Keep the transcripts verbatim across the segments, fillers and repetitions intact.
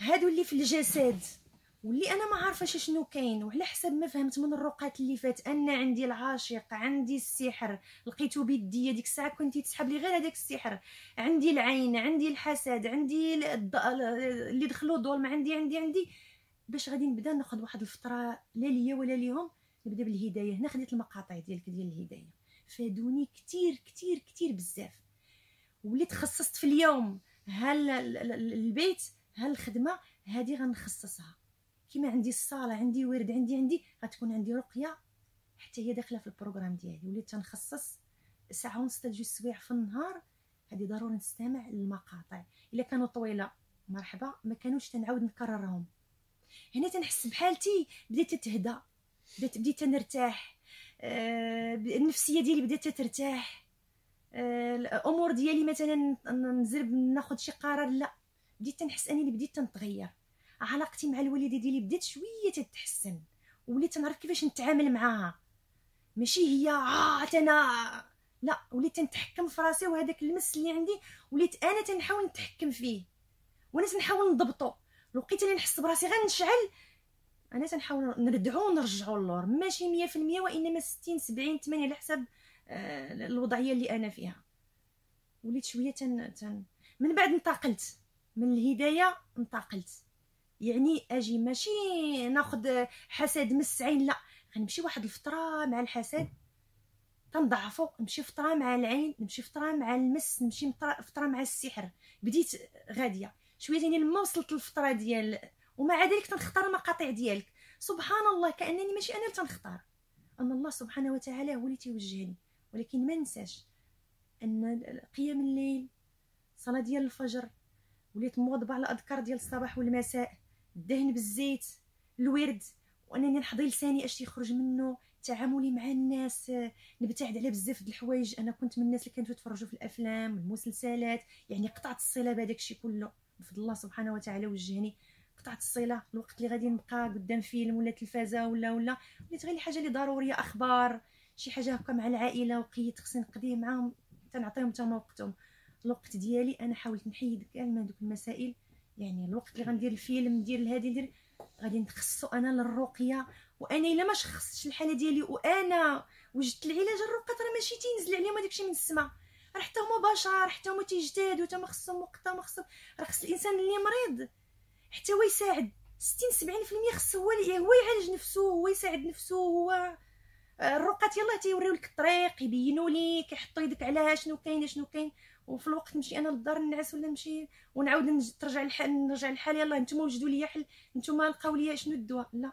هادو اللي في الجسد واللي انا ما عارفاش شنو كاين. وعلى حسب ما فهمت من الرقات اللي فات ان عندي العاشق، عندي السحر لقيتو بيديا ديك الساعه كنتي تسحب لي غير هذاك السحر، عندي العين، عندي الحسد، عندي الض... اللي دخلوا ظلم، عندي عندي عندي باش غادي نبدا ناخذ واحد الفتره لا ليا ولا ليهم. نبدا بالهدايه. هنا خديت المقاطع ديالك ديال الهدايه فادوني كتير كتير كتير بزاف. وليت خصصت في اليوم هل البيت هل الخدمه هذه غنخصصها كيما عندي الصاله، عندي ورد، عندي عندي غتكون عندي رقيه حتى هي داخله في البروغرام ديالي. وليت تنخصص ساعه ونص حتى جوج سوايع في النهار. هذه ضروري نستمع للمقاطع، الا كانوا طويله مرحبا، ما كانوش تنعاود نكررهم. هنا تنحس بحالتي بدات تهدى، بدات بديت نرتاح، آه النفسيه ديالي بدات ترتاح، آه الامور ديالي مثلا نزرب ناخذ شي قرار لا، بديت تنحس انني بديت تنتغير. علاقتي مع الوالده ديالي بدات شويه تتحسن، وليت نعرف كيفاش نتعامل معاها. ماشي هي عا انا لا، وليت نتحكم في راسي، وهذاك المس اللي عندي وليت انا تنحاول نتحكم فيه وانا تنحاول نضبطو. لقيت اللي نحس براسي غنشعل انا تنحاول نردعو ونرجعو اللور، ماشي مية في المية وانما ستين سبعين ثمانين على حسب آه الوضعيه اللي انا فيها. وليت شويه تن, تن من بعد انتقلت من الهدايه، انتقلت يعني اجي ماشي ناخذ حسد مس عين، لا غنمشي واحد الفتره مع الحسد تنضعفو، نمشي فتره مع العين، نمشي فتره مع المس، نمشي فتره مع السحر. بديت غاديه شويه يعني لما وصلت للفتره ديال ومع ذلك تنختار المقاطع ديالك. سبحان الله كانني ماشي انا اللي تنختار، ان الله سبحانه وتعالى هو اللي تيوجهني. ولكن ما ننساش ان قيام الليل، صلاه ديال الفجر، وليت مواظبه على الاذكار ديال الصباح والمساء، الدهن بالزيت، الورد، وانني نحضي لساني اش تيخرج منه، تعاملي مع الناس، نبتعد على بزاف د الحوايج. انا كنت من الناس اللي كانوا يتفرجوا في الافلام والمسلسلات، يعني قطعت الصله بهذاك الشيء كله بفضل الله سبحانه وتعالى وجهني. قطعت الصله الوقت اللي غادي نبقى قدام فيلم ولا تلفازه ولا ولا وليت غير الحاجه اللي ضروريه، اخبار شي حاجه هكا مع العائله وقيت خصني نقضي معاهم، تنعطيهم حتى وقتهم. الوقت ديالي انا حاولت نحيد كاع من دوك المسائل. يعني الوقت اللي غندير الفيلم ندير الهادي ندير غادي نخصو انا للرقيه. وانا الا ما شخصتش الحاله ديالي وانا وجدت العلاج، الرقيه راه ماشي تينزل عليهم هذاك الشيء من السماء، راه حتى هما بشر، حتى هما تيجتهدوا، حتى ما خصهم وقت، ما خصهم. راه خص الانسان اللي مريض حتى هو يساعد ستين سبعين في المية، خص هو هو يعالج نفسه، هو يساعد نفسه. هو الرقات يلاه تيوريو لك الطريق، يبينوا لك، يحطوا يدك على شنو كاين شنو كاين. وفي الوقت نمشي انا للدار نعس ولا نمشي ونعاود ترجع الحال، نرجع الحال يلاه نتوما وجدوا لي حل، نتوما لقاو لي شنو الدواء. لا،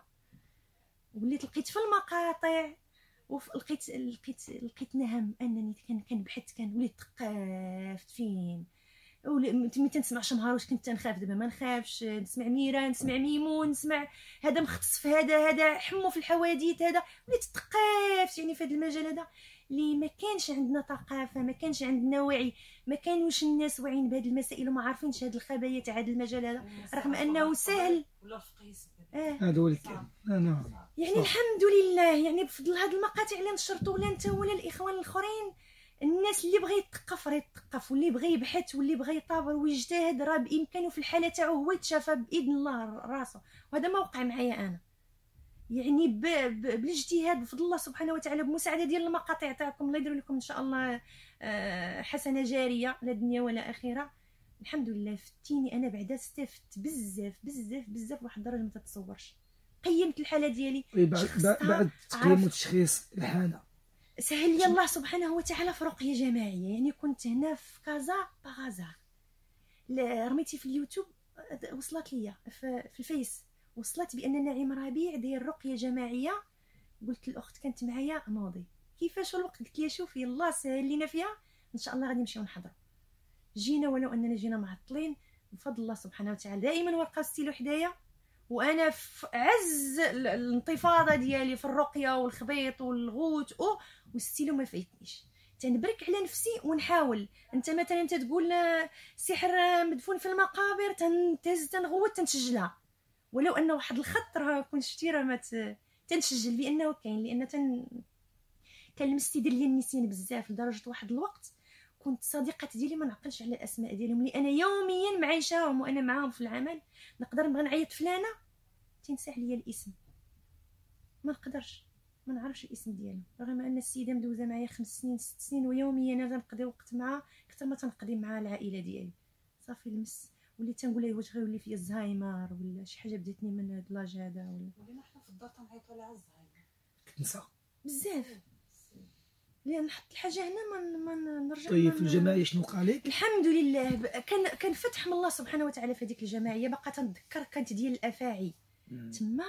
وليت لقيت في المقاطع ولقيت لقيت لقيت نهم انني كنبحث، كان وليت ثقافت فين ملي تنسمع شمهار واش كنت تنخاف، دابا ما نخافش. نسمع ميرا، نسمع ميمون، نسمع هذا مختص في هذا، هذا حمو في الحوادث، هذا وليت ثقافت يعني في هذا المجال هذا اللي ما كانش عندنا ثقافه، ما كانش عندنا وعي، ما كانوش الناس واعيين بهذه المسائل وما عارفينش هذه الخبايا تاع هذا المجال هذا، رغم انه سهل. اه هذا هو الكلام. انا يعني الحمد لله يعني بفضل هذه المقاطع اللي نشرتوا ولا انت ولا الاخوان الاخرين، الناس اللي بغى يتثقف راه يتثقف، واللي بغى يبحث واللي بغى يطابر ويجتهد راه بامكانه في الحاله تاعو هو يتشافى باذن الله راسه. وهذا ما وقع معايا انا، يعني ب... ب... بالاجتهاد بفضل الله سبحانه وتعالى، بمساعده ديال المقاطع تاعكم. الله يدير لكم ان شاء الله حسنه جاريه لا دنيا ولا اخره. الحمد لله فتيني انا بعدا استفدت بزاف بزاف بزاف واحد الدرجه ما تتصورش. قيمت الحاله ديالي بعد بعد تقييم وتشخيص الحاله سهل لي الله سبحانه وتعالى في رقيه جماعيه. يعني كنت هنا في كازا باغازار، رميتي في اليوتيوب وصلت لي في, في الفيس، وصلت بان نعيم ربيع داير رقيه جماعيه. قلت الاخت كانت معايا نوضي كيفاش الوقت، قلت لي شوفي الله سهل لينا فيها ان شاء الله غادي نمشيو نحضروا. جينا ولو اننا جينا معطلين بفضل الله سبحانه وتعالى. دائما ورقه ستيلو حدايا وانا في عز الانتفاضه ديالي في الرقيه والخبيط والغوت او والستيلو ما فايتنيش. تنبرك على نفسي ونحاول. انت مثلا انت تقول سحر مدفون في المقابر، تنتهز تنغوت تنسجلها، ولو انه واحد الخط راه كون شفتي راه ما تنسجل بانه كاين، لان تن كان المس تيدير لي النسيان بزاف لدرجه واحد الوقت كنت صديقه ديالي ما نعقلش على الاسماء ديالهم اللي انا يوميا معايشاهم وانا معاهم في العمل. نقدر نبغي نعيط فلانه تنسى عليا الاسم، ما نقدرش ما نعرفش الاسم ديالها، رغم ان السيده مدوزه معايا خمس سنين ست سنين ويوميا انا تنقضي وقت معها اكثر ما تنقضي مع العائله ديالي. صافي المس وليت تنقول لها واش غيولي فيا الزهايمر ولا شي حاجه بداتني من هاد لاج هذا، ولا ولينا حنا في الدار تنعيطوا على الزهايمر كنسى بزاف لان نحط الحاجه هنا ما ما نرجع. طيب في الجمعيه شنو وقع لك؟ الحمد لله كان كان فتح من الله سبحانه وتعالى في هذيك الجمعيه. باقا تنذكر كانت ديال الافاعي تما،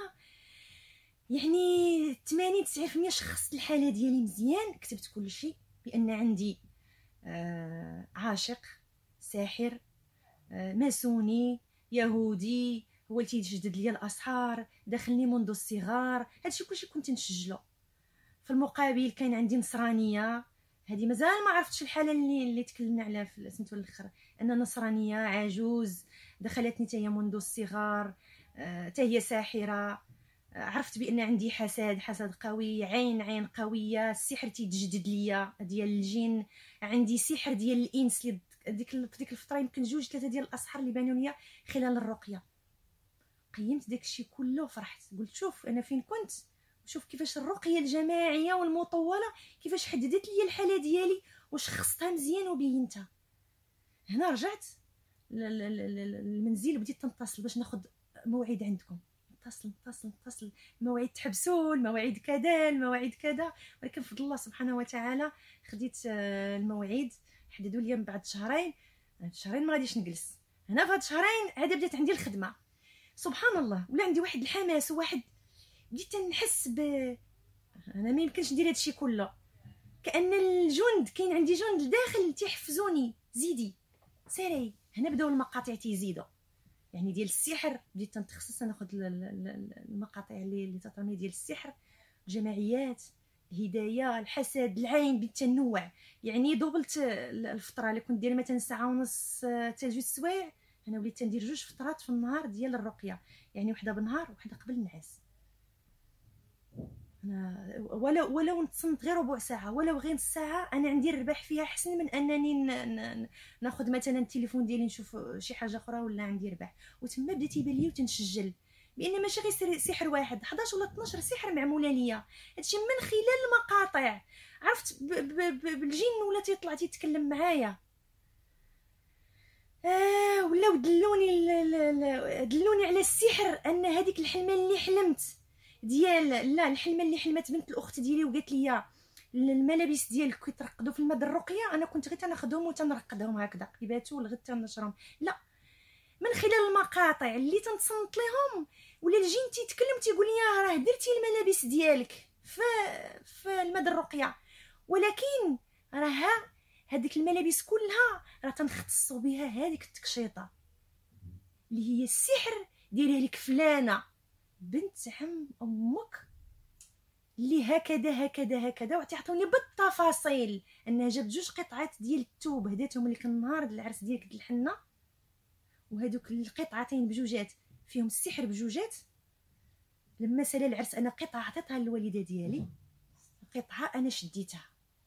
يعني ثمانين تسعين بالمية شخصت الحاله ديالي مزيان. كتبت كل شيء بان عندي آه عاشق ساحر آه ماسوني يهودي هو اللي تيجدد لي الاسحار، داخلني منذ الصغار. هادشي كلشي كنت نسجلو. في المقابل كاين عندي نصرانيه، هذه مازال ما عرفتش الحاله اللي اللي تكلمنا عليها في سميتو الاخر، ان نصرانيه عجوز دخلتني حتى هي منذ الصغار، حتى آه هي ساحره. آه عرفت بان عندي حسد حسد قوي، عين عين قويه، السحر تيتجدد ليا ديال الجن، عندي سحر ديال الانس اللي ديك في ديك الفتره يمكن جوج ثلاثه ديال الاسحار اللي بانوا ليا خلال الرقيه. قيمت داكشي كله وفرحت، قلت شوف انا فين كنت، شوف كيفاش الرقيه الجماعيه والمطوله كيفاش حددت لي الحاله ديالي وشخصتها مزيان وبينتها. هنا رجعت للمنزل وبديت تنتصل باش ناخذ موعد عندكم، نتصل نتصل نتصل المواعيد تحبسوا، المواعيد كذا المواعيد كذا. ولكن بفضل الله سبحانه وتعالى خديت الموعد، حددوا لي من بعد شهرين. شهرين ما غاديش نجلس هنا، في هاد شهرين عاد بدات عندي الخدمه. سبحان الله ولا عندي واحد الحماس وواحد بديت نحس ب انا ما يمكنش ندير هادشي كله، كأن الجند كاين عندي جند لداخل تيحفزوني زيدي سيري. هنا بداو المقاطع تيزيدوا يعني ديال السحر، بديت تنتخصص ناخذ المقاطع اللي اللي تطرمي ديال السحر، الجماعيات، الهدايه، الحسد، العين، بديت تنوع. يعني دوبلت الفتره اللي كنت دايره مثلا ساعه ونص حتى جوج سوايع، انا وليت تندير جوج فترات في النهار ديال الرقيه، يعني وحده بالنهار وحده قبل النعاس. انا ولو ولو نتصنت غير ربع ساعه ولو غير نص ساعه انا عندي الربح فيها احسن من انني ناخذ مثلا التليفون ديالي نشوف شي حاجه اخرى ولا عندي ربح. وتما بديت يبان لي وتنسجل بان ماشي غير سحر واحد، حداش ولا اثناش سحر معموله ليا. هادشي من خلال المقاطع عرفت بالجن ولا تيطلع تيتكلم معايا. آه ولاو دلوني دلوني على السحر، ان هذيك الحلمه اللي حلمت ديال لا الحلمه اللي حلمت بنت الاخت ديالي وقالت لي الملابس ديالك كيترقدوا في الماء الرقيه، انا كنت غير تناخذهم وتنرقدهم هكذا يباتوا لغد تنشرهم. لا، من خلال المقاطع اللي تنتصنت لهم ولا الجن تيتكلم تيقول لي راه درتي الملابس ديالك في في الماء الرقيه، ولكن راه هذيك الملابس كلها راه تنختصوا بها هذيك التكشيطه اللي هي السحر ديريه لك فلانه بنت عم امك اللي هكذا هكذا هكذا، وتعطوني بالتفاصيل انها جابت جوج قطعات ديال الثوب هداتهم لك النهار ديال العرس ديالك د الحنه، وهذوك القطعتين بجوجات فيهم السحر بجوجات. لما سال العرس انا قطعه عطيتها للوالده ديالي، قطعه انا شديتها.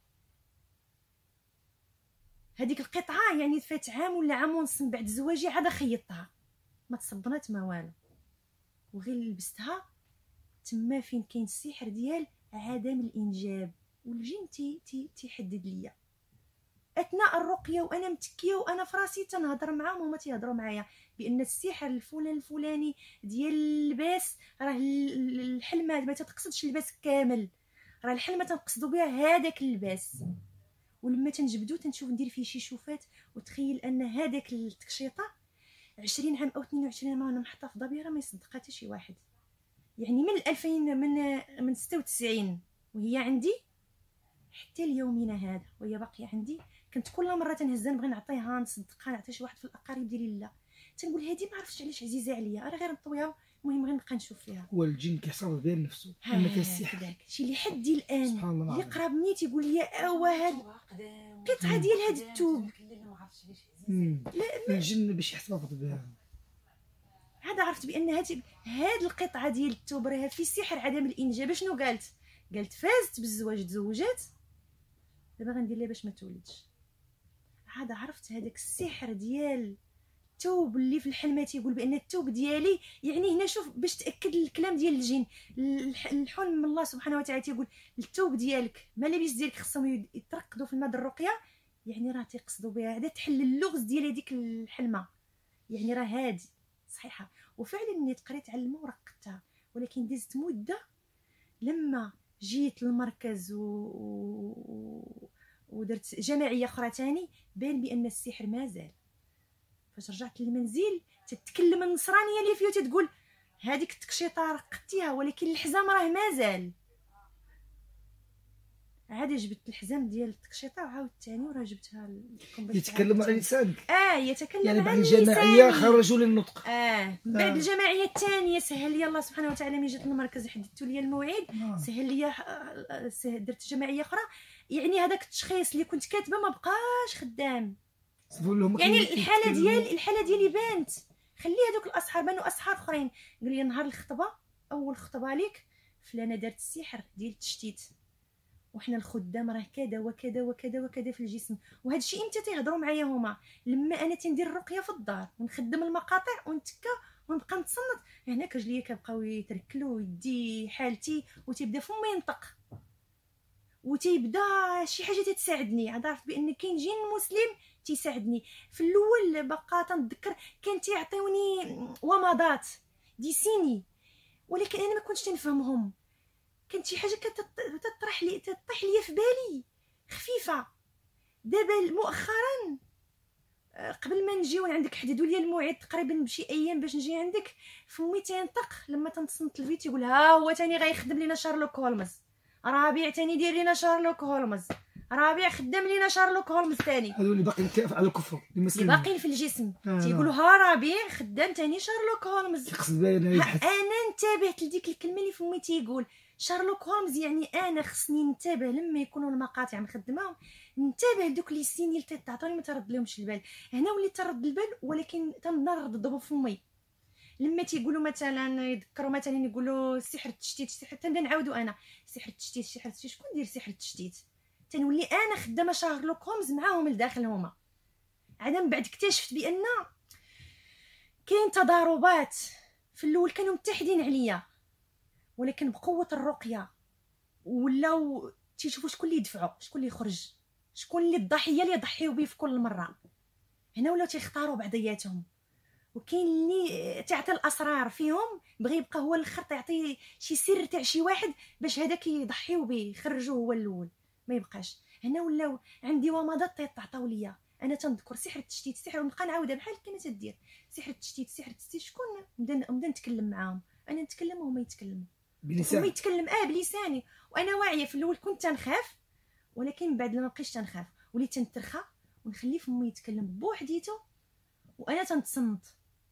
هذيك القطعه يعني فات عام ولا عام ونص من بعد زواجي عاد خيطتها، ما تصبنات ما والو، وغير لبستها. تما فين كاين السحر ديال عدم الانجاب، والجن تي تي تيحدد ليا اثناء الرقيه وانا متكيه وانا فراسي تنهضر معاهم وهما تيهضروا معايا بان السحر الفلان الفلاني ديال اللباس راه الحلمه ما تتقصدش اللباس كامل، راه الحلمه تنقصدوا بها هذاك اللباس. ولما تنجبدو تنشوف ندير فيه شي شوفات وتخيل ان هذاك التكشيطه عشرين عام او اثنين وعشرين عام وانا محتفظه بها ما يصدقها حتى شي واحد. يعني من ألفين من من ستة وتسعين وهي عندي حتى ليومنا هذا وهي باقيه عندي. كنت كل مره تنهزها نبغي نعطيها نصدقها نعطي شي واحد في الاقارب ديالي، لا تنقول هذه ما عرفتش علاش عزيزه عليا، راه غير نطويها المهم غير نبقى نشوف فيها. والجن كيحصل بين نفسه اما كاين السحر شي اللي حدي الان سبحان الله اللي قراب مني تيقول لي اوا هاد قطعه ديال هاد الثوب. لا الجن باش يحتفظ بها هذا عرفت بان هاد هاد القطعه ديال الثوب راها في سحر عدم الانجاب. شنو قالت؟ قالت فازت بالزواج تزوجات، دابا غندير لها باش ما تولدش. عاد عرفت هذاك السحر ديال التوب اللي في الحلمه تيقول بان التوب ديالي. يعني هنا شوف باش تاكد الكلام ديال الجن، الحلم من الله سبحانه وتعالى تيقول التوب ديالك ما لاباس ديالك خصهم يترقدوا في الماء الرقيه، يعني راه تيقصدوا بها هذا تحل اللغز ديال هذيك الحلمه، يعني راه هادي صحيحه. وفعلا ملي تقريت على الماء ورقدتها، ولكن دزت مده لما جيت للمركز و... و... ودرت جمعيه اخرى تاني بان بان السحر مازال. فاش رجعت للمنزل تتكلم النصرانيه اللي فيه تتقول هذيك التكشيطه رقدتيها ولكن الحزام راه مازال. عاد جبت الحزام ديال التكشيطه وعاود ثاني وراه جبتها لكم باش يتكلم على لسانك. اه يتكلم يعني على بعد الجماعيه خرجوا للنطق. اه بعد آه. الجماعيه الثانيه سهل لي الله سبحانه وتعالى ملي جيت للمركز حددتوا لي الموعد. آه. سهل لي درت جماعيه اخرى، يعني هذاك التشخيص اللي كنت كاتبه ما بقاش خدام. يعني الحاله ديال الحاله ديالي بانت. خلي هذوك الاسحار بانوا اسحار اخرين. قال لي نهار الخطبه اول خطبه ليك فلانه دارت السحر ديال التشتيت، وحنا الخدام راه كذا وكذا وكذا وكذا في الجسم. وهذا الشيء امتى تيهضروا معايا هما لما انا تندير الرقيه في الدار ونخدم المقاطع ونتكا ونبقى نتصنت. هنا كرجليا كيبقاو يتركلوا يدي حالتي وتيبدا فمي ينطق وتيبدا شي حاجه تتساعدني. عاد عرفت بان كاين جن مسلم تيساعدني. في الاول باقا تنتذكر كان تيعطيوني ومضات دي سيني، ولكن انا ما كنتش تنفهمهم. كانت شي حاجه كتطرح لي تطيح لي في بالي خفيفه. دابا مؤخرا قبل ما نجيو عندك حددوا لي الموعد تقريبا بشي ايام باش نجي عندك، فمي تينطق لما تنتصنت الفيديو تيقول ها هو تاني غيخدم لينا شارلوك هولمز، رابع تاني دير لينا شارلوك هولمز، رابع خدام لينا شارلوك هولمز ثاني. هادو اللي باقيين على الكفر اللي باقيين في الجسم آه تيقولوا ها رابع خدام ثاني شارلوك هولمز. يقصد باين يبحث. انا انتبهت لديك الكلمه اللي فمي تيقول شارلوك هولمز، يعني انا خصني ننتبه لما يكونوا المقاطع مخدمه، ننتبه دوك لي سيني اللي تعطوني ما ترد لهمش البال. هنا وليت ترد البال ولكن تنرددهم فمي لما تيقولوا مثلا يذكروا مثلا يقولوا سحر التشتيت سحر تنبدا نعاودوا انا سحر التشتيت سحر التشتيت شكون دير سحر التشتيت. تنولي انا خدامه شارلوك هولمز معاهم لداخل هما. عاد من بعد اكتشفت بان كاين تضاربات. في الاول كانوا متحدين عليا، ولكن بقوه الرقيه ولاو تيشوفوا شكون اللي يدفعوا شكون اللي يخرج شكون اللي الضحيه اللي يضحيو به في كل مره. هنا ولاو تيختاروا بعضياتهم، وكاين اللي تعطي الاسرار فيهم بغى يبقى هو الاخر تعطي شي سر تاع شي واحد باش هذاك يضحيو به يخرجوه هو الاول ما يبقاش. هنا ولاو عندي ومضات تيعطاو ليا. انا تنذكر سحر التشتيت سحر ونبقى نعاودها بحال كما تدير سحر التشتيت سحر التشتيت شكون نبدا نبدا نتكلم معاهم. انا نتكلم وهما يتكلموا بلساني هما يتكلم اه بلساني. وانا واعيه. في الاول كنت تنخاف، ولكن من بعد لما بقيتش تنخاف وليت تنترخى ونخلي فمي يتكلم بوحديته وانا تنتصنت.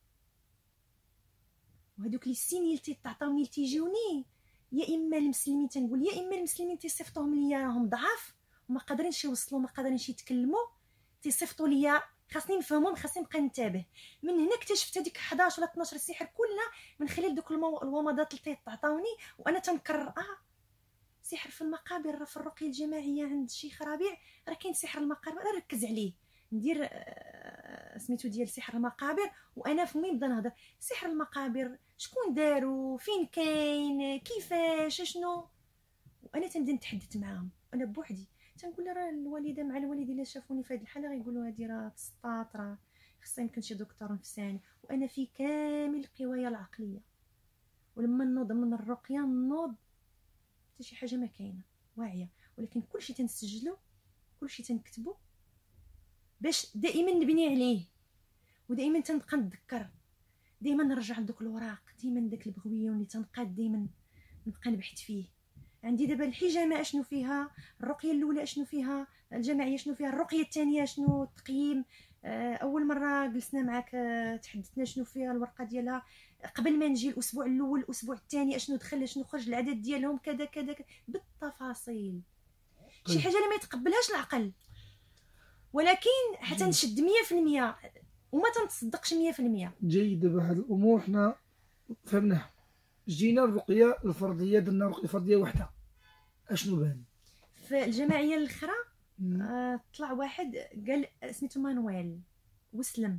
وهذوك لي سيني اللي تيعطاوني اللي تيجيوني يا اما المسلمين تنقول يا اما المسلمين تيصيفطوهم ليا راهم ضعاف وما قادرينش يوصلوا ما قادرينش يتكلموا تيصيفطوا ليا خاصني نفهمهم خاصني نبقى ننتبه. من هنا اكتشفت هذيك حداش ولا اثناش سحر كلها من خلال دوك الومضات اللي تيعطاوني وانا تنكرر اه سحر في المقابر في الرقيه الجماعيه عند الشيخ ربيع راه كاين سحر المقابر راه ركز عليه ندير آه سميتو ديال سحر المقابر. وانا فمي نبدا نهضر سحر المقابر شكون دارو فين كاين كيفاش شنو. وانا تنبدا نتحدث معاهم انا بوحدي تنقول راه الوالده مع الوالد الا شافوني في هذه الحاله غيقولوا هذه راه تسطاط راه خصها يمكن شي دكتور نفساني. وانا في كامل القوايا العقليه. ولما نوض من الرقيه نوض حتى شي حاجه ما كاينه واعيه، ولكن كلشي تنسجلو كلشي تنكتبو باش دائما نبني عليه. ودائما تنبقى نتذكر دائما نرجع لدوك الوراق دائما داك البغويون اللي تنقاد دائما نبقى نبحث فيه. عندي دابا الحجامه اشنو فيها، الرقيه الاولى اشنو فيها، الجماعيه شنو فيها، الرقيه الثانيه شنو التقييم. اول مره جلسنا معاك تحدثنا شنو فيها الورقه ديالها قبل ما نجي الاسبوع الاول الاسبوع الثاني اشنو دخل شنو خرج العدد ديالهم كذا كذا بالتفاصيل. شي حاجه اللي ما يتقبلهاش العقل، ولكن حتى نشد مية في المية وما تنتصدقش مية في المية. جيد. دابا هاد الامور حنا فهمناها. جينا الرقيه الفرديه درنا رقيه فرديه وحده اشنو بان؟ في الجماعيه الاخرى آه طلع واحد قال سميتو مانويل وسلم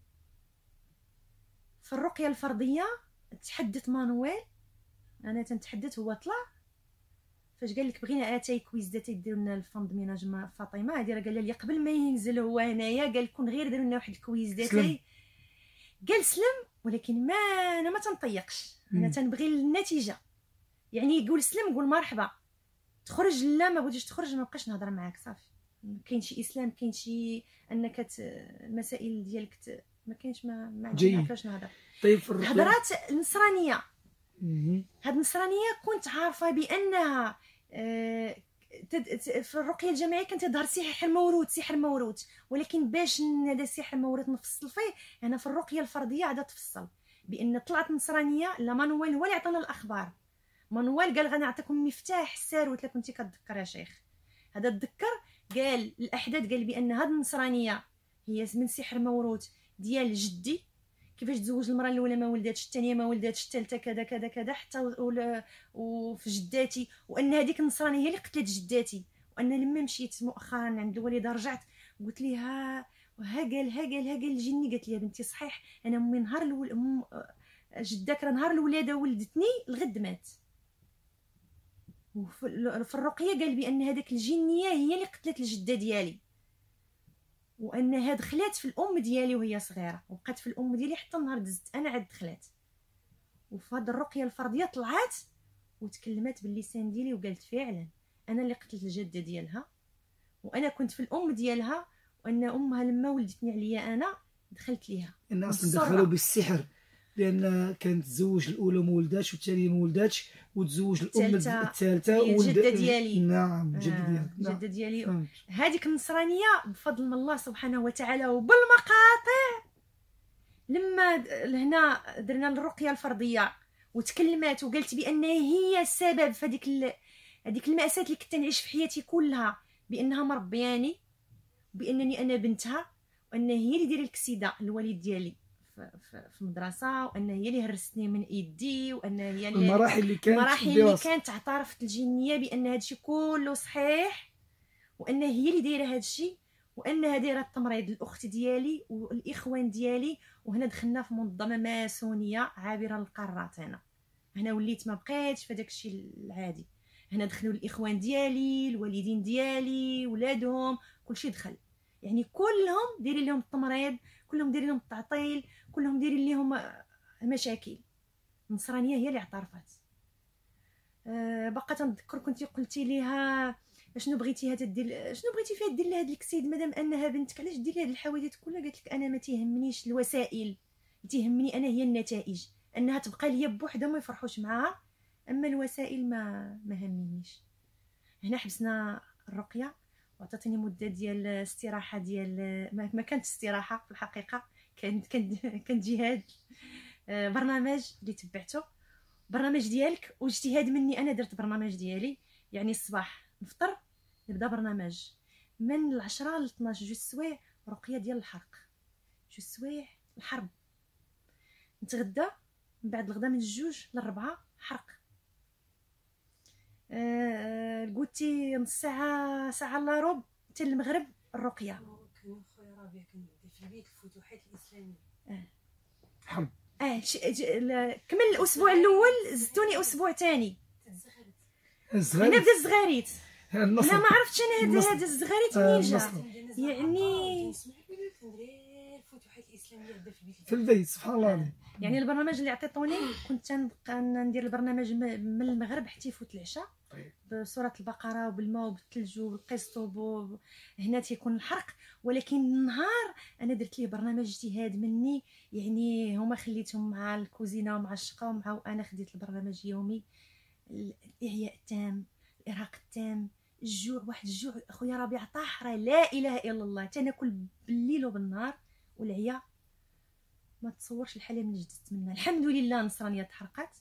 في الرقيه الفرديه. تحدث مانويل، انا تنتحدث، هو طلع فاش قال لك بغينا اتاي كويز تيديروا لنا الفند ميناج مع فاطمه. هذه راه قال لي قبل ما ينزل هو هنايا قال لكم غير ديروا لنا واحد الكويز داتي. قال سلم، ولكن ما انا ما تنطيقش، انا تنبغي النتيجه. يعني يقول سلم قول مرحبا، تخرج لا ما بغيتيش تخرج ما بقاش نهضر معاك صافي. كاين شي اسلام، كاين شي انك ت... المسائل ديالك ت... ما كاينش، ما ما عرفتش نهضر. طيب في الرقيه هضرات النصرانيه، هاد النصرانيه كنت عارفه بانها آه في الرقيه الجماعيه كانت تظهر سحر موروث، سحر موروث، ولكن باش هذا السحر موروث نفصل فيه انا في الرقيه الفرديه عاد تفصل بان طلعت نصرانيه. لا مانويل هو اللي عطانا الاخبار. مانويل قال غنعطيكم مفتاح الساروت الا كنتي كتذكر يا شيخ. هذا تذكر قال الاحداث، قال بان هاد النصرانيه هي من سحر موروث ديال جدي، كيفاش تزوج المراه الاولى ما ولداتش، الثانيه ما ولداتش، الثالثه كذا كذا كذا حتى وفي جداتي، وان هذيك النصرانيه هي اللي قتلت جداتي. وان لما مشيت مؤخرا عند الوالده رجعت قلت لي ها ها قال ها قال ها قال الجني. قالت لي بنتي صحيح انا من نهار الول... جداك راه نهار الولاده ولدتني الغد مات. وفي الرقيه قال بان هذاك الجنيه هي اللي قتلت الجده ديالي، وانها دخلات في الام ديالي وهي صغيره وبقات في الام ديالي حتى نهار دزت انا عاد دخلات. وفي هذه الرقيه الفرديه طلعت وتكلمت باللسان ديالي وقالت فعلا انا اللي قتلت الجده ديالها، وانا كنت في الام ديالها، وان امها لما ولدتني عليا انا دخلت ليها. ان اصلا دخلوا بالسحر، لان كانت تزوج الاولى ما ولداتش والثانيه ما ولداتش، وتزوج الام الثالثه الجده ديالي. نعم الجده آه ديالك. الجده نعم. ديالي هذيك النصرانيه بفضل من الله سبحانه وتعالى وبالمقاطع. لما لهنا درنا الرقيه الفرديه وتكلمات وقالت بان هي السبب في هذيك ال... هذيك المأساة اللي كنت نعيش في حياتي كلها، بانها مربياني، بانني انا بنتها، وان هي اللي دايره الكسيده الوالد ديالي في المدرسه، وان هي اللي هرستني من ايدي، وان هي اللي المراحل اللي كانت المراحل اللي كانت اعترفت الجنيه بان هذا الشيء كله صحيح، وان هي اللي دايره هذا الشيء، وانها دايره التمريض الاخت ديالي والاخوان ديالي. وهنا دخلنا في منظمه ماسونيه عابره للقارات. هنا هنا وليت ما بقيتش في داك الشيء العادي. هنا دخلوا الاخوان ديالي، الوالدين ديالي، ولادهم، كلشي دخل. يعني كلهم دايرين لهم التمريض، كلهم دايرين لهم التعطيل، كلهم دايرين لهم مشاكل. النصرانيه هي اللي اعترفت. أه باقا تنذكر كنتي قلتي ليها شنو بغيتيها تدير، شنو بغيتي فيها دير لهاد الكسيد مادام انها بنتك، علاش ديري هاد الحوادث كلها؟ قالت لك انا ما تيهمنيش الوسائل، تيهمني انا هي النتائج، انها تبقى ليا بوحدها وما يفرحوش معاها، اما الوسائل ما ما همنيش. هنا حبسنا الرقيه وعطاتني مده ديال استراحه، ديال ما كانت استراحه في الحقيقه، كان كان كان جهاد. برنامج اللي تبعته برنامج ديالك واجتهاد مني، انا درت برنامج ديالي. يعني الصباح نفطر نبدا برنامج من العشرة ل اثناش، جوج سوايع رقيه ديال الحرق، جوج سوايع الحرب، نتغدى من بعد الغدا من الجوج للربعة حرق. أه قلتي نص ساعه ساعه الا ربع حتى المغرب الرقيه. كان خويا ربيع كان يبدا في البيت الفتوحات الاسلاميه. اه حرب اه ش... ج... ل... كمل الاسبوع الاول، زدتوني اسبوع ثاني. الزغاريت انا بدا الزغاريت، انا ما النصر عرفتش انا هذا هذا الزغاريت منين جا. يعني الفتوحات الاسلاميه بدا في البيت في البيت سبحان الله عليك. يعني البرنامج اللي عطيتوني كنت تنبقى ندير البرنامج من المغرب حتى يفوت العشاء بسوره البقره وبالماء وبالثلج وبالقسط وب... هنا تيكون الحرق. ولكن النهار انا درت ليه برنامج اجتهاد مني، يعني هما خليتهم مع الكوزينه ومع الشقه ومع، وانا خديت البرنامج يومي. الاعياء التام، الارهاق التام، الجوع، واحد الجوع اخويا ربيع طاحره لا اله الا الله، تناكل بالليل وبالنهار، والعياء ما تصورش الحاله من جدت منها. الحمد لله النصرانيه تحرقت.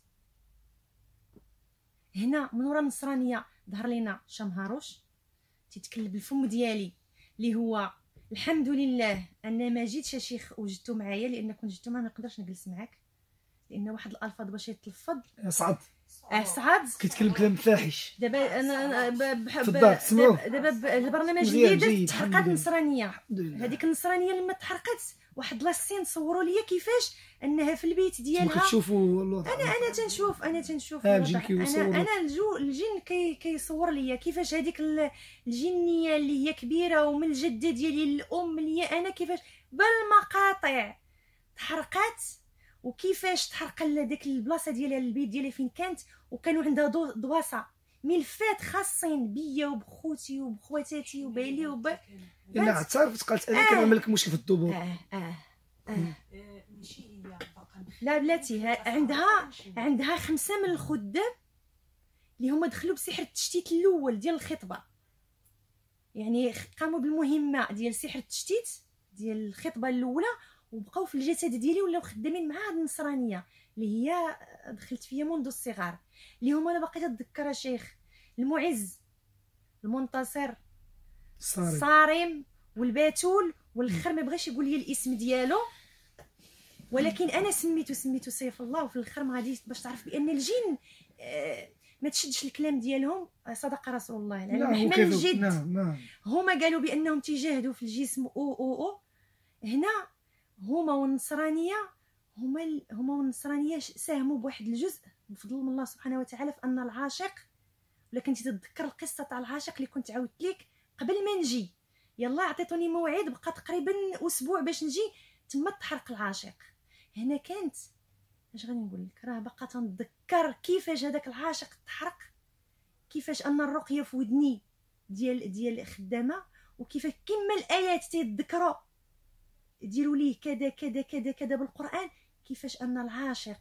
هنا من ورا النصرانيه ظهر لينا شمهاروش تيتكلم بالفم ديالي، اللي هو الحمد لله ان ما جيتش شيخ وجدتو معايا، لان كنت جدتو ما نقدرش نجلس معاك، لان واحد الالفاظ باش يتلفظ صعد اه صعد كيتكلم كلام فاحش. دابا انا بحب تفضل تسمعوا. دابا البرنامج مزيان، اللي جيد، درت الحمد تحرقات لله. نصرانيه، الحمد لله. هذيك النصرانيه لما تحرقت واحد لاسين صوروا ليا كيفاش انها في البيت انتم ديالها. كتشوفوا الوضع. انا انا تنشوف انا تنشوف آه، الوضع. الجن كيصور انا لك. انا الجو الجن كي كيصور ليا كيفاش هذيك ال- الجنيه اللي هي كبيره ومن الجده ديالي الام اللي هي انا كيفاش بالمقاطع تحرقات، وكيفاش تحرق ديك البلاصه ديالها البيت ديالها فين كانت، وكانوا عندها دو- دواسه ملفات خاصين بيا وبخوتي وبخواتاتي وبايلي وب لان اعترفت قالت انا كنعمل لك مشكل في الضبور. اه اه اه آه، ماشي هي باقا مخ- لا بلاتي ها- عندها عندها خمسه من الخدام اللي هما دخلوا بسحر التشتيت الاول ديال الخطبه، يعني قاموا بالمهمه ديال سحر التشتيت ديال الخطبه الاولى، وبقاو في الجسد ديالي ولاو خدامين مع هاد النصرانيه اللي هي دخلت فيا منذ الصغر، اللي هما انا باقي تذكر شيخ المعز المنتصر صاري. الصارم والباتول والاخر ما بغاش يقول لي الاسم ديالو، ولكن انا سميتو سميتو سيف الله، وفي الاخر ما غاديش باش تعرف بان الجن آه، ما تشدش الكلام ديالهم. صدق رسول الله العلم نعم محمل وكذا. الجد. نعم نعم. هما قالوا بانهم تجاهدوا في الجسم او او او هنا هما والنصرانيه هما ال... هما والنصرانيه ش- ساهموا بواحد الجزء بفضل من الله سبحانه وتعالى في ان العاشق، ولا كنتي تتذكر القصه تاع العاشق اللي كنت عاودت لك قبل ما نجي، يلا عطيتوني موعد بقى تقريبا اسبوع باش نجي تما تحرق العاشق. هنا كانت اش غادي نقول لك، راه باقا تنتذكر كيفاش هذاك العاشق تحرق، كيفاش ان الرقيه في ودني ديال ديال خدامه، وكيفاش كما الايات تيذكروا ديروا ليه كذا كذا كذا كذا بالقران، كيفاش ان العاشق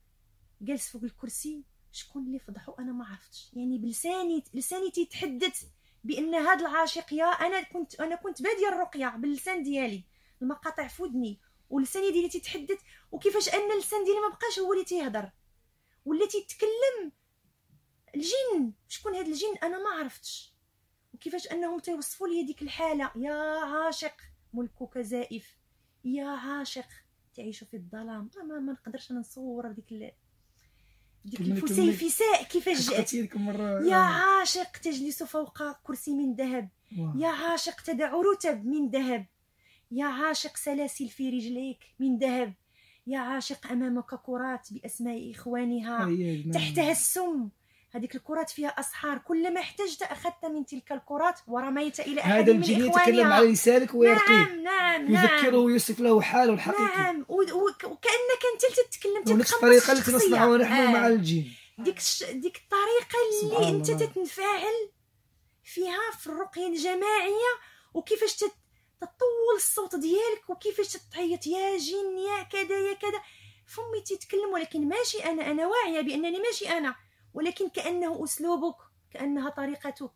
جالس فوق الكرسي شكون اللي فضحوا انا ما عرفتش، يعني بلساني لساني تيتحدث بان هذا العاشق يا انا كنت انا كنت باديه الرقيه باللسان ديالي، المقاطع في ودني ولساني ديالي تيتحدث، وكيفاش ان اللسان ديالي ما بقاش هو اللي تيهضر ولا تيتكلم الجن، شكون هذا الجن انا ما عرفتش، وكيفاش انهم تيوصفوا لي ديك الحاله يا عاشق ملكك زائف، يا عاشق تعيش في الظلام. ما, ما نقدرش انا نصور ديك ال... ديك كملي- الفسيفساء كيفاش جات. حكيتي لكم مره. يا عاشق تجلس فوق كرسي من ذهب، واو. يا عاشق تدع رتب من ذهب، يا عاشق سلاسل في رجليك من ذهب، يا عاشق امامك كرات باسماء اخوانها أيوة، نعم. تحتها السم، هذيك الكرات فيها اسحار، كلما احتجت اخذت من تلك الكرات ورميت الى احد هذا من الجن اخوانها. يتكلم على لسانك ويرقيه. نعم نعم نعم يذكره ويوصف له حاله الحقيقي. نعم و- و- وكانك انت تتكلم ونفس تتقمص الطريقه التي الشخصية. نصنعها نحن آه. مع الجن. ديك الش... ديك الطريقه سبحان اللي انت الله. تتنفعل فيها في الرقيه الجماعيه، وكيفاش تت... تطول الصوت ديالك، وكيفاش تتعيط يا جن يا كذا يا كذا، فمي تتكلم، ولكن ماشي انا انا واعيه بانني ماشي انا، ولكن كانه اسلوبك، كانها طريقتك،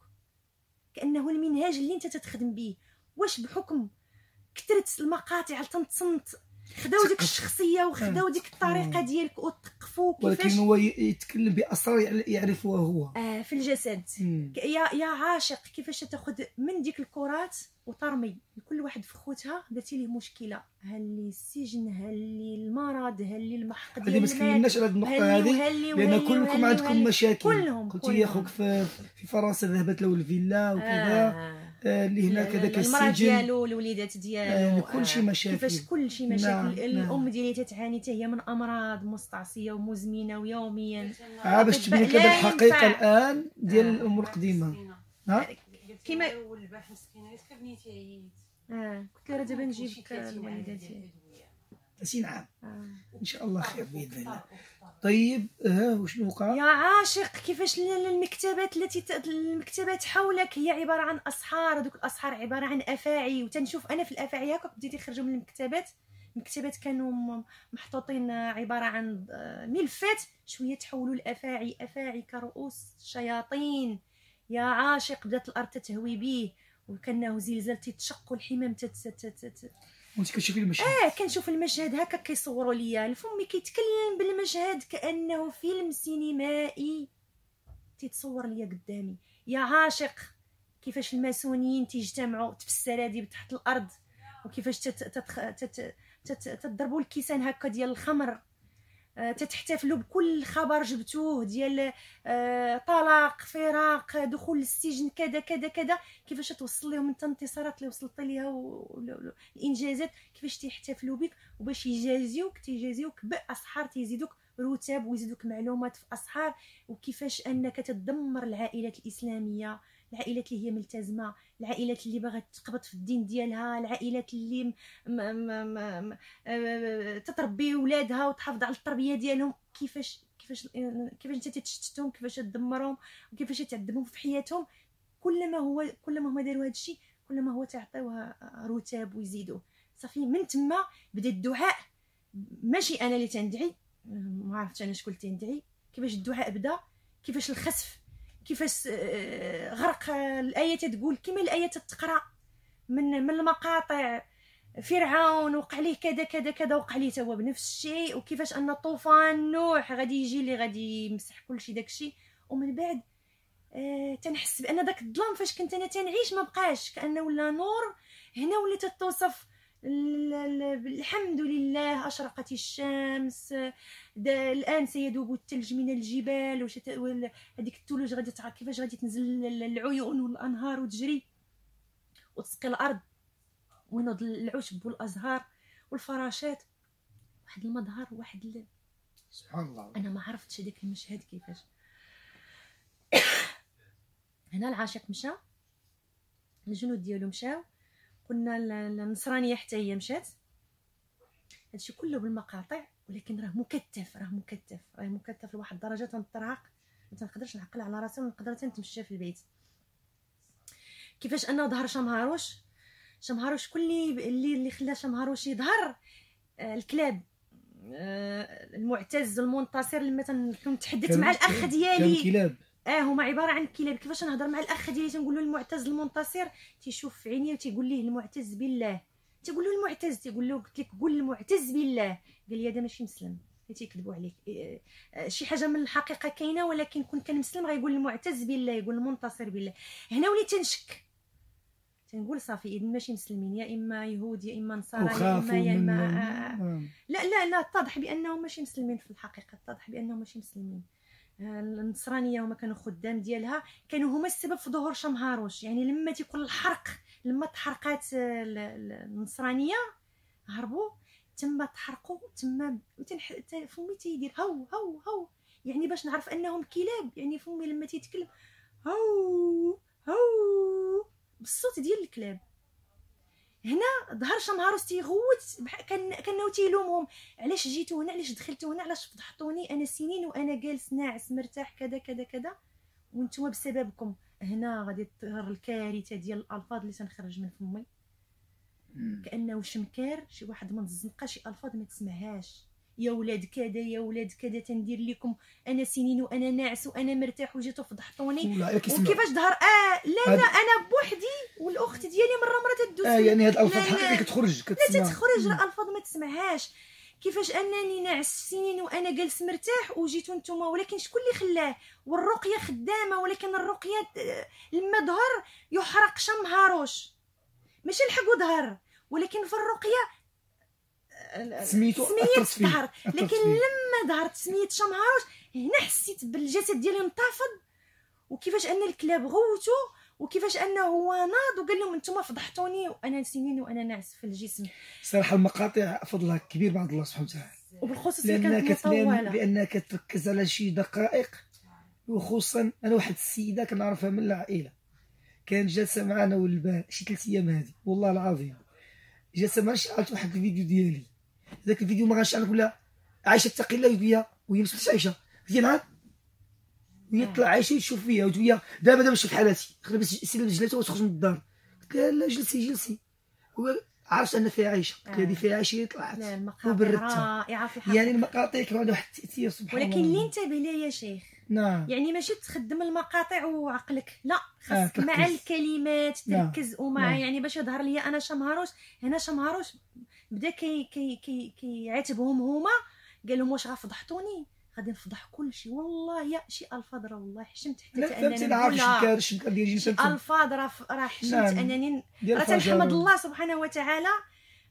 كانه المنهاج اللي انت تتخدم به. واش بحكم كثرت المقاطع تنتصنت خداو ديك الشخصيه وخداو ديك الطريقه ديالك وتقفوا ولكن كيفاش هو ي- يتكلم باسرار يعرفها هو. آه في الجسد. مم. ك- يا يا عاشق كيفاش تاخذ من ديك الكرات وترمي لكل واحد في خوتها، درتي ليه مشكله، هل لي السجن، هل لي المرض، هل لي المحق هذه ديال ما المال، تكلمناش على هذه النقطه هذه، لان كلكم عندكم مشاكل. كلهم قلت كلهم. يا خوك في في فرنسا ذهبت له الفيلا وكذا. آه. آه، اللي هنا لا- كذا لا- المرأة كالسجن. ديالو الوليدات ديالو آه، كل شي مشاكل. كيفاش كل شيء مشاكل. نعم، الام نعم. ديالي تتعاني حتى هي من امراض مستعصيه ومزمنه ويوميا. عا باش تبين لك لا هذا الحقيقه ينفع. الان ديال آه. الامور القديمه. ها كيما- كيما والبارح مسكينه قالت لك بنيتي عييت اه قلت لها دابا نجيب لك الوالده ديالي. ثلاثين عام آه. ان شاء الله خير باذن الله. طيب ها وشنو وقع؟ يا عاشق كيفاش ال- المكتبات التي ت- المكتبات حولك هي عباره عن اسحار، هذوك الاسحار عباره عن افاعي، وتنشوف انا في الافاعي هكا بديتي يخرجوا من المكتبات. المكتبات كانوا م- محطوطين عباره عن آه، ملفات، شويه تحولوا الافاعي، افاعي كرؤوس شياطين. يا عاشق بدات الارض تتهوي به، وكانه زلزال تيتشق والحمام تت تت تت وانت كتشوفي المشهد. اه كنشوف المشهد هكا كيصوروا ليا الفمي كيتكلم بالمشهد كانه فيلم سينمائي تيتصور ليا قدامي. يا عاشق كيفاش الماسونيين تيجتمعوا في السراديب تحت الارض، وكيفاش تت- تتخ... تت... تت... تضربوا الكيسان هكا ديال الخمر آه تتحتفلوا بكل خبر جبتوه ديال آه طلاق، فراق، دخول للسجن، كذا كذا كذا. كيفاش توصل لهم انت الانتصارات اللي وصلت ليها والانجازات، كيفاش تيحتفلوا بك، وباش يجازيوك تيجازيوك باسحار، تيزيدوك رتب ويزيدوك معلومات في اسحار، وكيفاش انك تدمر العائلات الاسلاميه، العائلات اللي هي ملتزمه، العائلات اللي باغا تقبط في الدين ديالها، العائلات اللي م م م م تتربي ولادها وتحافظ على التربيه ديالهم. كيفاش كيفاش كيفاش انت تشتتهم، كيفاش تدمرهم، وكيفاش تعذبهم في حياتهم. كل ما هو كل ما هما داروا هذا الشيء، كل ما هو تعطيوها رتب ويزيدوه. صافي من تما بدا الدعاء. ماشي انا اللي تندعي، ما عرفتش انا شكون اللي تندعي. كيفاش الدعاء بدا، كيفاش الخسف، كيفاش غرق. الايه تقول كما الايه تتقرا من من المقاطع، فرعون وقع ليه كذا كذا كذا، وقع ليه توا بنفس الشيء، وكيفاش ان طوفان نوح غادي يجي اللي غادي يمسح كل شيء داكشي. ومن بعد آه تنحس بان داك الظلام فاش كنت انا تنعيش ما بقاش، كانه ولا نور. هنا وليت توصف الحمد لله اشرقت الشمس، الان سيذوب الثلج من الجبال، وش هذيك الثلوج غادي تعرف كيفاش غادي تنزل العيون والانهار وتجري وتسقي الارض، ونوض العشب والازهار والفراشات. واحد المظهر، واحد ال... سبحان الله. انا ما عرفتش هذاك المشهد كيفاش. هنا العاشق مشى، الجنود ديالو مشاو، قلنا النصرانيه حتى هي مشات. هادشي كله بالمقاطع، ولكن راه مكتف، راه مكتف راه مكتف لواحد الدرجه تنطرق، ما تنقدرش نعقل على راسي، ونقدر تنتمشى في البيت. كيفاش انه ظهر شمهاروش. شمهاروش كل اللي اللي خلى شمهاروش يظهر آه الكلاب، آه المعتز المنتصر. لما تنتحدث مع الاخ ديالي كان كلاب، اه هما عباره عن كلاب. كيفاش نهضر مع الاخ ديالي تنقول له المعتز المنتصر، تيشوف في عيني وتيقول ليه المعتز بالله. تيقول له المعتز، تيقول له قلت لك قول المعتز بالله. قال لي هذا ماشي مسلم، تيكذبوا عليك. إيه شي حاجه من الحقيقه كاينه، ولكن كون كان مسلم غيقول المعتز بالله، يقول المنتصر بالله. هنا وليت تنشك، تنقول صافي اذا ماشي مسلمين، يا اما يهود يا اما نصارى يا اما يا اما آه آه. لا لا لا اتضح بانهم ماشي مسلمين في الحقيقه، اتضح بانهم ماشي مسلمين. النصرانيه هما كانوا خدام ديالها، كانوا هما السبب في ظهور شمهاروش. يعني لما تيكون الحرق، لما تحرقات النصرانيه هربوا تما، تحرقوا تما، فمي تيدير هو هو هو، يعني باش نعرف انهم كلاب. يعني فمي لما تيتكلم هو هو بالصوت ديال الكلاب. هنا ظهر شمهاروش تيغوت، كان كانوا تيلومهم علاش جيتوا هنا، علاش دخلتوا هنا، علاش فضحتوني انا سنين وانا جالس ناعس مرتاح كذا كذا كذا، وانتم بسببكم. هنا غادي تظهر الكارثه ديال الالفاظ اللي تنخرج من فمي، كانه شمكار شي واحد من الزنقه، شي الفاظ ما تسمعهاش. يا ولاد كذا يا ولاد كذا، تندير لكم انا سنين وانا ناعس وانا مرتاح وجيتوا فضحتوني. وكيفاش ظهر اه لا لا انا بوحدي والاخت ديالي مره مره تدوز. اه يعني هاد الالفاظ حقيقيه كتخرج كتسمع، لا تتخرج الالفاظ ما تسمعهاش. كيفاش انني ناعس سنين وانا جالس مرتاح وجيتوا نتوما، ولكن شكون اللي خلاه؟ والرقيه خدامه، ولكن الرقيه لما ظهر يحرق شمهاروش، ماشي لحقوا ظهر، ولكن في الرقيه سميتو سميت ظهر. لكن لما ظهرت سميت شمهاروش، هنا حسيت بالجسد ديالي انتفض، وكيفاش ان الكلاب غوتوا، وكيفاش انه هو ناض وقال لهم انتم فضحتوني وانا سنين وانا ناعس في الجسم. صراحه المقاطع فضلها كبير بعد الله سبحانه وتعالى، وبالخصوص اللي كانت مطوله، لانك تركز على شي دقائق. وخصوصا انا واحد السيده كنعرفها من العائله، كانت جالسه معنا والبال شي ثلاث ايام هذه والله العظيم، جالسه معنا شعلت واحد الفيديو ديالي. ذاك الفيديو ما غنشعل ولا عايشه تقي الله ويا وهي مش عايشه هي نعم، وهي طلع عايشه تشوف فيا وهي دابا دابا شوف حالاتي خلي بس سير رجلاتها وتخرج من الدار. قلت لها لا جلسي جلسي، عرفت ان فيها عايشه، قلت لها هذه فيها عايشه طلعت وبردتها. يعني المقاطع كيكون عندها واحد التاثير سبحان الله. ولكن اللي انتبه ليه يا شيخ، نعم، يعني ماشي تخدم المقاطع وعقلك، لا خاصك آه مع الكلمات تركز. نعم. ومع نعم. يعني باش يظهر لي انا شمهاروش. هنا شمهاروش بدا كي كي كي كيعاتبهم هما، قال لهم واش غافضحتوني، غادي نفضح كل شيء. والله يا شي الفاظ راه والله حشمت حتى كانني نقول لها شي الفاظ راه راه حشمت انني راه تنحمد الله سبحانه وتعالى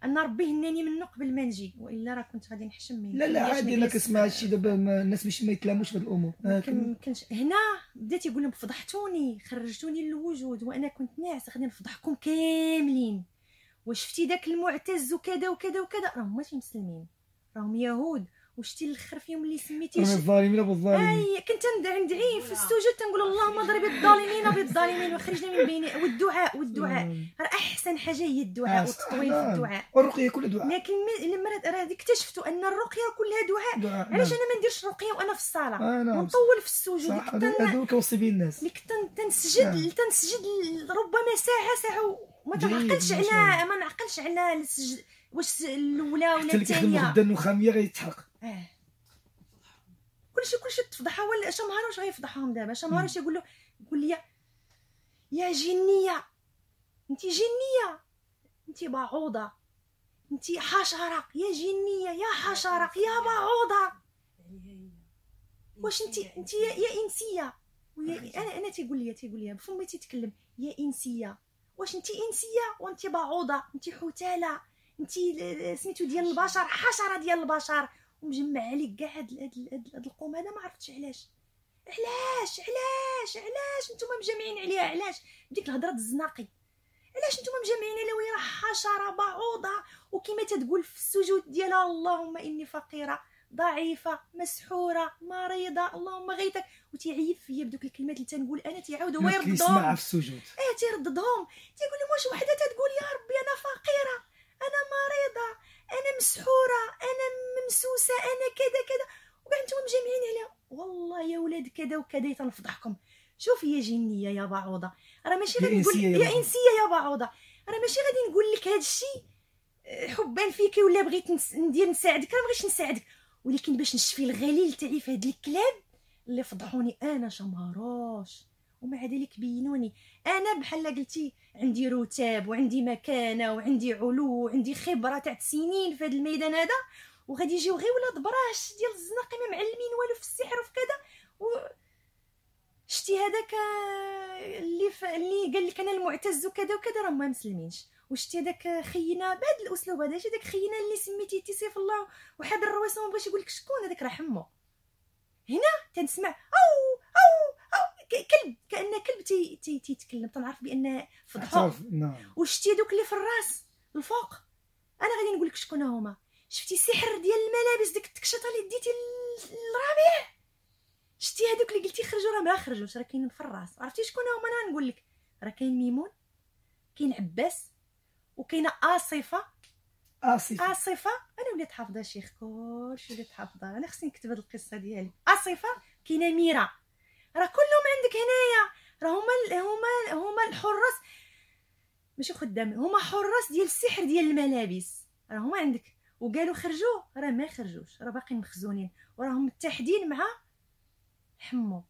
ان ربي هناني منه قبل ما نجي، والا راه كنت غادي نحشم منه. لا لا عادي، انا كنسمع هادشي دابا الناس باش ما يتلاموش في هاد الامور. كنت هنا بدات يقول لهم فضحتوني خرجتوني للوجود وانا كنت ناعس غادي نفضحكم كاملين. وشفتي داك المعتز وكذا وكذا وكذا، راهم ماشي مسلمين، راهم يهود. وشتي الاخر فيهم اللي سميتيه الظالمين ابو الظالمين. اي كنت ندعي في السجود تنقول اللهم ضرب الظالمين بالظالمين وخرجنا من بين. والدعاء والدعاء راه احسن حاجه هي الدعاء والتطويل في الدعاء. والرقيه كلها دعاء. لكن لما راه اكتشفتوا ان الرقيه كلها دعاء. علاش انا ما نديرش رقيه وانا في الصلاه آه نعم. ونطول في السجود؟ هذو كنوصي به الناس اللي كنت تنسجد نعم. تنسجد ربما ساعه ساعه وما تنعقلش على ما نعقلش على السجد واش الاولى ولا الثانيه. غدا النخاميه غيتحرق. اه كلشي كلشي تفضحها. ولا شمهار واش غيفضحهم دابا؟ شمهار واش يقول له؟ يقول لي يا جنيه انت جنيه انت بعوضه انت حشره يا جنيه يا حشره يا بعوضه. واش انت انت يا, يا انسيه ويا انا انا تيقول لي تيقول لي بفمي تيتكلم يا انسيه. واش انت انسيه وانت بعوضه انت حتاله انت سميتو ديال البشر حشره ديال البشر ومجمع عليك كاع هاد هاد هاد القوم هذا. ما عرفتش علاش علاش علاش علاش نتوما مجمعين عليها. علاش بديك الهضره الزناقي؟ علاش نتوما مجمعين عليها وهي راه حشره بعوضه وكما تتقول في السجود ديالها اللهم اني فقيره ضعيفه مسحوره مريضه اللهم غيثك. وتيعيب فيا بدوك الكلمات اللي تنقول انا. تيعاود هو يرددهم يسمعها في السجود. اه تيرددهم تيقول لهم واش وحده تتقول يا ربي انا فقيره انا مريضه انا مسحوره انا ممسوسه انا كذا كذا وكاع نتوما مجمعين عليها. والله يا ولاد كذا وكذا تنفضحكم. شوف يا جنيه يا بعوضه راه ماشي غادي نقول يا انسيه يا بعوضه راه ماشي غادي نقول لك هذا الشيء حبا فيك ولا بغيت ندير نساعدك. راه بغيتش نساعدك ولكن باش نشفي الغليل تاعي في هاد الكلاب اللي فضحوني انا شمهراش. ومع ذلك بينوني انا بحال قلتي عندي رتاب وعندي مكانه وعندي علو وعندي خبره تاع سنين في هذا الميدان هذا. وغادي يجيو غير ولاد براش ديال الزناقي ما معلمين والو في السحر وفي كذا. و شتي هذاك اللي ف... اللي قال لك انا المعتز وكذا وكذا راه ما مسلمينش. وشتي هذاك خينا بهذا الاسلوب هذا شي داك خينا اللي سميتيه تيسيف الله وحاد الرويصه ما بغاش يقول لك شكون هذاك راه حمو. هنا تنسمع او او او كلب كأن كلب تي تي تيتكلم. تنعرف بان فضحوه. وشتي دوك اللي في الراس الفوق انا غادي نقول لك شكون هما. شفتي السحر ديال الملابس ديك التكشطه اللي ديتي الربيع شتي هذوك اللي قلتي خرجوا راه ما خرجوش راه كاينين في الراس. عرفتي شكون هما؟ انا نقول لك راه كاين ميمون كاين عباس وكاينه آصفه. آصفه آصفه انا وليت حافظه شيخ كلشي وليت حافظه. انا خصني نكتب هذه القصه ديالي. آصفه كاينه ميرا راه كلهم عندك هنايا. راه هما هما هما الحراس ماشي خدام هما حراس ديال السحر ديال الملابس. راه هما عندك وقالوا خرجوا راه ما خرجوش راه باقيين مخزونين وراهم متحدين مع حمو.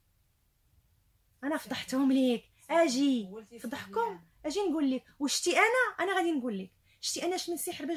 انا فضحتهم ليك اجي فضحكم اجي نقول لك. وشتي انا انا غادي نقول لك شتي انا شنو السحر